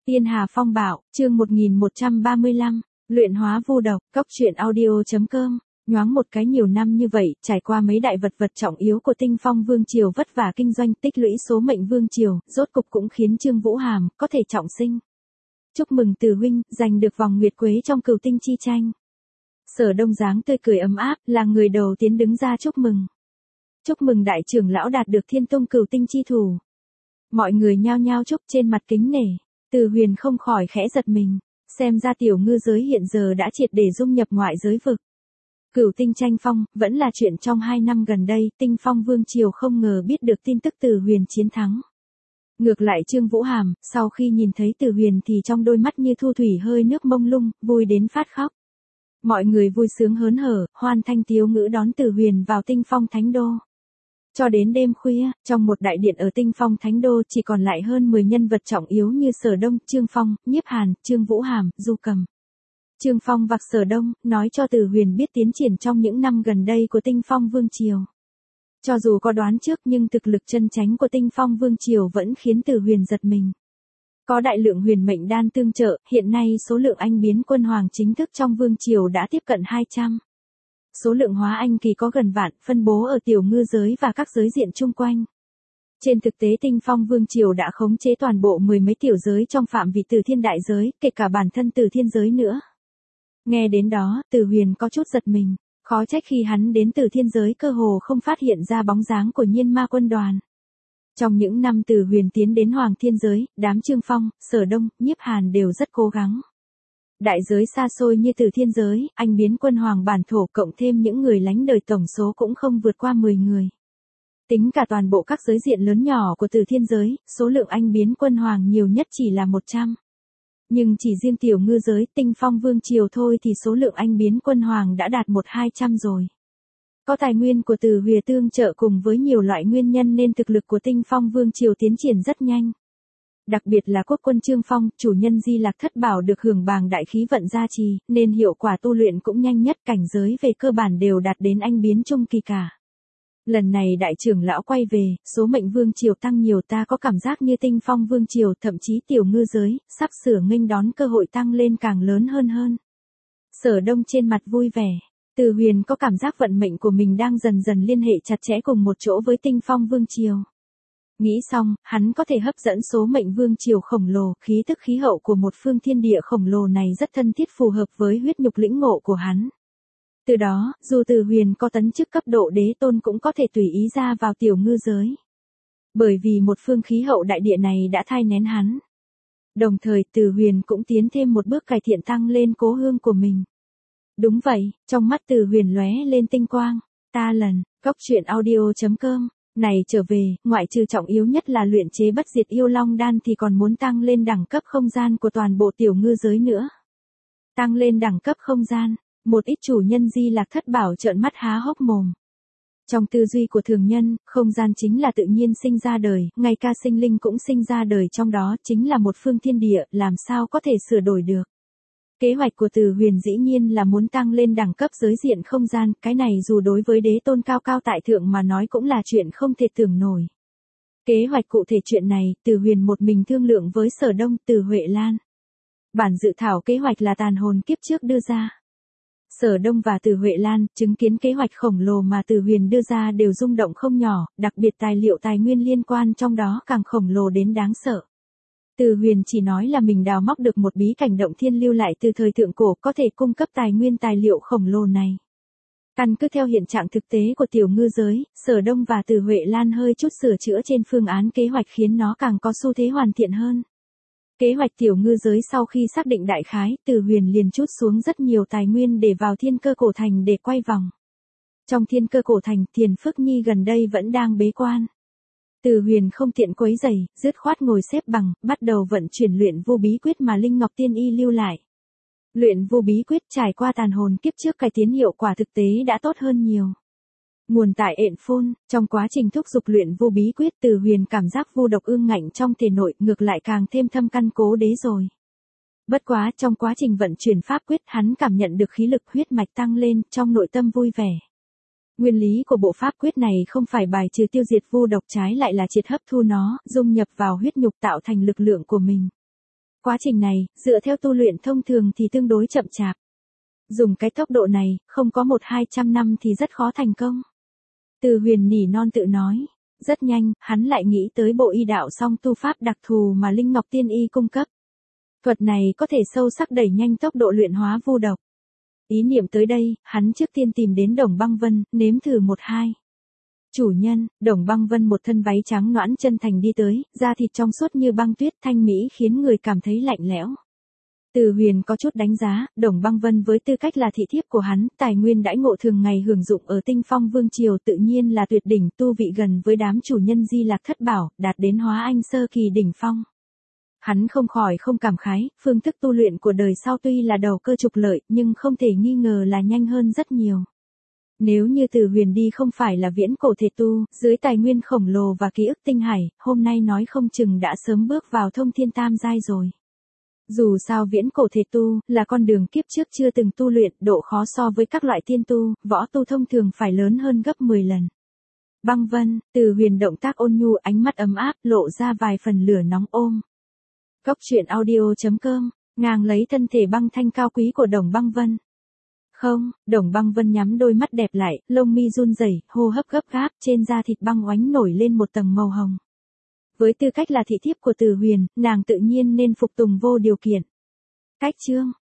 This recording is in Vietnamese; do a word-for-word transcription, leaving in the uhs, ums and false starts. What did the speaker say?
Tiên Hà Phong Bảo, chương một nghìn một trăm ba mươi lăm, luyện hóa vu độc, cốc truyện audio.com. Nhoáng một cái nhiều năm như vậy, trải qua mấy đại vật vật trọng yếu của Tinh Phong Vương Triều vất vả kinh doanh tích lũy số mệnh Vương Triều, rốt cục cũng khiến Trương Vũ Hàm có thể trọng sinh. Chúc mừng Từ huynh, giành được vòng nguyệt quế trong cửu tinh chi tranh. Sở Đông dáng tươi cười ấm áp, là người đầu tiên đứng ra chúc mừng. Chúc mừng đại trưởng lão đạt được thiên tông cửu tinh chi thủ. Mọi người nhao nhao chúc trên mặt kính nể. Từ Huyền không khỏi khẽ giật mình, xem ra tiểu ngư giới hiện giờ đã triệt để dung nhập ngoại giới vực. Cửu tinh tranh phong, vẫn là chuyện trong hai năm gần đây, Tinh Phong Vương Triều không ngờ biết được tin tức Từ Huyền chiến thắng. Ngược lại Trương Vũ Hàm, sau khi nhìn thấy Từ Huyền thì trong đôi mắt như thu thủy hơi nước mông lung, vui đến phát khóc. Mọi người vui sướng hớn hở, hoan thanh tiếu ngữ đón Từ Huyền vào Tinh Phong Thánh Đô. Cho đến đêm khuya, trong một đại điện ở Tinh Phong Thánh Đô chỉ còn lại hơn mười nhân vật trọng yếu như Sở Đông, Trương Phong, Nhiếp Hàn, Trương Vũ Hàm, Du Cầm. Trương Phong vặc Sở Đông, nói cho Từ Huyền biết tiến triển trong những năm gần đây của Tinh Phong Vương Triều. Cho dù có đoán trước nhưng thực lực chân chánh của Tinh Phong Vương Triều vẫn khiến Từ Huyền giật mình. Có đại lượng huyền mệnh đan tương trợ, hiện nay số lượng anh biến quân hoàng chính thức trong Vương Triều đã tiếp cận hai trăm. Số lượng hóa anh kỳ có gần vạn, phân bố ở tiểu ngư giới và các giới diện chung quanh. Trên thực tế Tinh Phong Vương Triều đã khống chế toàn bộ mười mấy tiểu giới trong phạm vi Từ Thiên đại giới, kể cả bản thân Từ Thiên giới nữa. Nghe đến đó, Từ Huyền có chút giật mình, khó trách khi hắn đến Từ Thiên giới cơ hồ không phát hiện ra bóng dáng của Nhiên Ma quân đoàn. Trong những năm Từ Huyền tiến đến Hoàng Thiên giới, đám Trương Phong, Sở Đông, Nhiếp Hàn đều rất cố gắng. Đại giới xa xôi như Từ Thiên giới, anh biến quân hoàng bản thổ cộng thêm những người lánh đời tổng số cũng không vượt qua mười người. Tính cả toàn bộ các giới diện lớn nhỏ của Từ Thiên giới, số lượng anh biến quân hoàng nhiều nhất chỉ là một trăm. Nhưng chỉ riêng tiểu ngư giới Tinh Phong Vương Triều thôi thì số lượng anh biến quân hoàng đã đạt một hai trăm rồi. Có tài nguyên của Từ Huyền tương trợ cùng với nhiều loại nguyên nhân nên thực lực của Tinh Phong Vương Triều tiến triển rất nhanh. Đặc biệt là quốc quân Trương Phong, chủ nhân Di Lạc Thất Bảo được hưởng bàng đại khí vận gia trì, nên hiệu quả tu luyện cũng nhanh nhất, cảnh giới về cơ bản đều đạt đến anh biến trung kỳ cả. Lần này đại trưởng lão quay về, số mệnh Vương Triều tăng nhiều, ta có cảm giác như Tinh Phong Vương Triều, thậm chí tiểu ngư giới, sắp sửa nghênh đón cơ hội tăng lên càng lớn hơn hơn. Sở Đông trên mặt vui vẻ, Từ Huyền có cảm giác vận mệnh của mình đang dần dần liên hệ chặt chẽ cùng một chỗ với Tinh Phong Vương Triều. Nghĩ xong, hắn có thể hấp dẫn số mệnh Vương Triều khổng lồ, khí tức khí hậu của một phương thiên địa khổng lồ này rất thân thiết phù hợp với huyết nhục lĩnh ngộ của hắn. Từ đó, dù Từ Huyền có tấn chức cấp độ đế tôn cũng có thể tùy ý ra vào tiểu ngư giới. Bởi vì một phương khí hậu đại địa này đã thai nén hắn. Đồng thời Từ Huyền cũng tiến thêm một bước cải thiện tăng lên cố hương của mình. Đúng vậy, trong mắt Từ Huyền lóe lên tinh quang. Ta lần, cốc truyện audio.com. Này trở về, ngoại trừ trọng yếu nhất là luyện chế bất diệt yêu long đan thì còn muốn tăng lên đẳng cấp không gian của toàn bộ tiểu ngư giới nữa. Tăng lên đẳng cấp không gian, một ít chủ nhân Di Lạc Thất Bảo trợn mắt há hốc mồm. Trong tư duy của thường nhân, không gian chính là tự nhiên sinh ra đời, ngay cả sinh linh cũng sinh ra đời trong đó, chính là một phương thiên địa, làm sao có thể sửa đổi được. Kế hoạch của Từ Huyền dĩ nhiên là muốn tăng lên đẳng cấp giới diện không gian, cái này dù đối với đế tôn cao cao tại thượng mà nói cũng là chuyện không thể tưởng nổi. Kế hoạch cụ thể chuyện này, Từ Huyền một mình thương lượng với Sở Đông, Từ Huệ Lan. Bản dự thảo kế hoạch là tàn hồn kiếp trước đưa ra. Sở Đông và Từ Huệ Lan chứng kiến kế hoạch khổng lồ mà Từ Huyền đưa ra đều rung động không nhỏ, đặc biệt tài liệu tài nguyên liên quan trong đó càng khổng lồ đến đáng sợ. Từ Huyền chỉ nói là mình đào móc được một bí cảnh động thiên lưu lại từ thời thượng cổ có thể cung cấp tài nguyên tài liệu khổng lồ này. Căn cứ theo hiện trạng thực tế của tiểu ngư giới, Sở Đông và Từ Huệ Lan hơi chút sửa chữa trên phương án kế hoạch khiến nó càng có xu thế hoàn thiện hơn. Kế hoạch tiểu ngư giới sau khi xác định đại khái, Từ Huyền liền trút xuống rất nhiều tài nguyên để vào thiên cơ cổ thành để quay vòng. Trong thiên cơ cổ thành, Thiền Phước Nhi gần đây vẫn đang bế quan. Từ Huyền không tiện quấy rầy, dứt khoát ngồi xếp bằng, bắt đầu vận chuyển luyện vu bí quyết mà Linh Ngọc Tiên Y lưu lại. Luyện vu bí quyết trải qua tàn hồn kiếp trước cải tiến hiệu quả thực tế đã tốt hơn nhiều. Nguồn tại ện phôn, trong quá trình thúc dục luyện vu bí quyết Từ Huyền cảm giác vu độc ương ngạnh trong thể nội ngược lại càng thêm thâm căn cố đế rồi. Bất quá trong quá trình vận chuyển pháp quyết hắn cảm nhận được khí lực huyết mạch tăng lên, trong nội tâm vui vẻ. Nguyên lý của bộ pháp quyết này không phải bài trừ tiêu diệt vu độc, trái lại là triệt hấp thu nó, dung nhập vào huyết nhục tạo thành lực lượng của mình. Quá trình này, dựa theo tu luyện thông thường thì tương đối chậm chạp. Dùng cái tốc độ này, không có một hai trăm năm thì rất khó thành công. Từ Huyền nỉ non tự nói. Rất nhanh, hắn lại nghĩ tới bộ y đạo song tu pháp đặc thù mà Linh Ngọc Tiên Y cung cấp. Thuật này có thể sâu sắc đẩy nhanh tốc độ luyện hóa vu độc. Ý niệm tới đây, hắn trước tiên tìm đến Đồng Băng Vân, nếm thử một hai. Chủ nhân, Đồng Băng Vân một thân váy trắng nõn chân thành đi tới, da thịt trong suốt như băng tuyết thanh mỹ khiến người cảm thấy lạnh lẽo. Từ Huyền có chút đánh giá, Đồng Băng Vân với tư cách là thị thiếp của hắn, tài nguyên đãi ngộ thường ngày hưởng dụng ở Tinh Phong Vương Triều tự nhiên là tuyệt đỉnh, tu vị gần với đám chủ nhân Di Lạc Thất Bảo, đạt đến hóa anh sơ kỳ đỉnh phong. Hắn không khỏi không cảm khái, phương thức tu luyện của đời sau tuy là đầu cơ trục lợi, nhưng không thể nghi ngờ là nhanh hơn rất nhiều. Nếu như Từ Huyền đi không phải là viễn cổ thể tu, dưới tài nguyên khổng lồ và ký ức tinh hải, hôm nay nói không chừng đã sớm bước vào thông thiên tam giai rồi. Dù sao viễn cổ thể tu, là con đường kiếp trước chưa từng tu luyện, độ khó so với các loại tiên tu, võ tu thông thường phải lớn hơn gấp mười lần. Băng Vân, Từ Huyền động tác ôn nhu, ánh mắt ấm áp, lộ ra vài phần lửa nóng ôm. Cốc truyện audio chấm com, ngang lấy thân thể băng thanh cao quý của Đồng Băng Vân. Không, Đồng Băng Vân nhắm đôi mắt đẹp lại, lông mi run rẩy, hô hấp gấp gáp, trên da thịt băng oánh nổi lên một tầng màu hồng. Với tư cách là thị thiếp của Từ Huyền, nàng tự nhiên nên phục tùng vô điều kiện. Cách chương